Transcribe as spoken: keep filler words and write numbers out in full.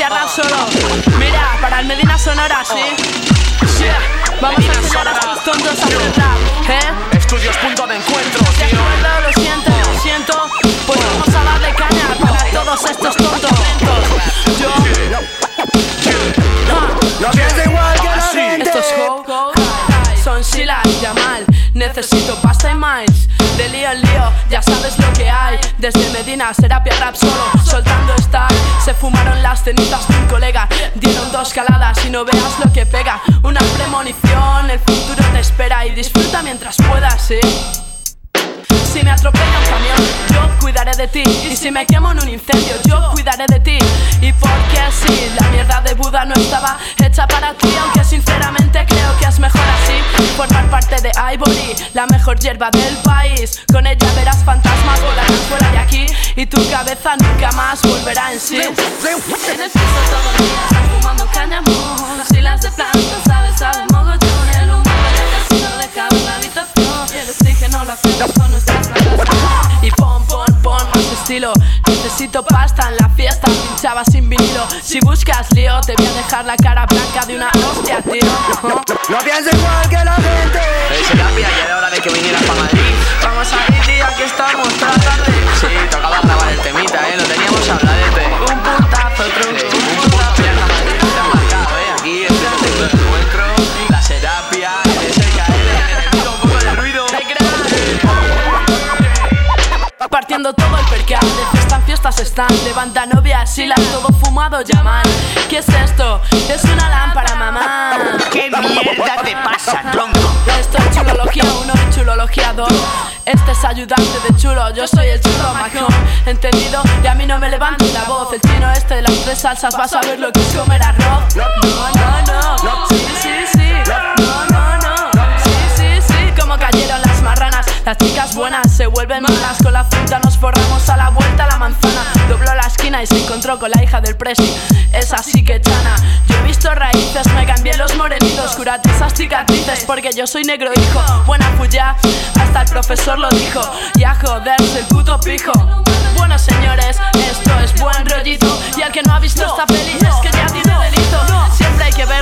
hacía rap solo. Mira, para el Medina Sonora, ¿sí? Yeah. Vamos Medina a enseñar a estos tontos a hacer rap, ¿eh? Estudios punto de encuentro, ¿De tío. acuerdo? Lo siento, lo siento. Pues vamos a darle caña para todos estos tontos lentos. Yo No pienso igual que la gente. Estos ho, son Sila y Yamal. Necesito pasta y miles. De lío en lío, ya sabes lo que hay. Desde Medina, Serapia Rap solo, soltando style. Se fumaron las cenizas de un colega. Dieron dos caladas y no veas lo que pega. Una premonición, el futuro te espera. Y disfruta mientras puedas, ¿sí? Si me atropella un camión, yo cuidaré de ti. Y si me quemo en un incendio, yo cuidaré de ti. Y porque así, la mierda de Buda no estaba hecha para ti. Aunque sinceramente creo que es mejor así. Formar parte de Ivory, la mejor hierba del país. Con ella verás fantasmas volar fuera de aquí. Y tu cabeza nunca más volverá en sí. En el piso todo el día están fumando cáñamo. Las filas de plantas, sabes, saben mogollón. El humo del casino deja ver la habitación. Y el oxígeno lo hacemos con nuestras plantas. Y pon, pon, pon más estilo. Necesito pasta en la fiesta, pinchaba sin vinilo. Si buscas lío, te voy a dejar la cara blanca de una hostia, tío. No, no pienso igual que la gente. Hey, Serapia, ya era hora de que vinieras para Madrid. Vamos a ir, tía, que estamos toda la tarde. Sí, tocaba grabar el temita, eh, lo teníamos habladete. Un puntazo, tronco, Sí, un un puntazo. punto, ya está Madrid, te has marcado, eh. Aquí el punto de encuentro, la Serapia, el S K L, el enemigo, un poco de ruido. Partiendo todo el percal, de fiesta en fiestas están. Levanta novias, silas, todo fumado, llaman. ¿Qué es esto? Es una lámpara, mamá. ¿Qué mierda te pasa, tronco? Esto es chulología uno y chulología dos. Este es ayudante de chulo, yo soy el chulo majón. ¿Entendido? Y a mí no me levanta la voz. El chino este de las tres salsas, vas a ver lo que es comer arroz. No, no, no, sí, sí, sí. No, no, no, sí, sí, sí. Como cayeron las marranas. Las chicas buenas se vuelven malas. Con la fruta nos forramos a la vuelta a la manzana. Dobló la esquina y se encontró con la hija del presi. Es así que chana. Yo he visto raíces, me cambié los morenitos. Curate esas cicatrices porque yo soy negro, hijo. Buena fuya, hasta el profesor lo dijo. Y a joderse el puto pijo. Bueno, señores, esto es buen rollito. Y al que no ha visto esta peli es que ya tiene delito. Siempre hay que ver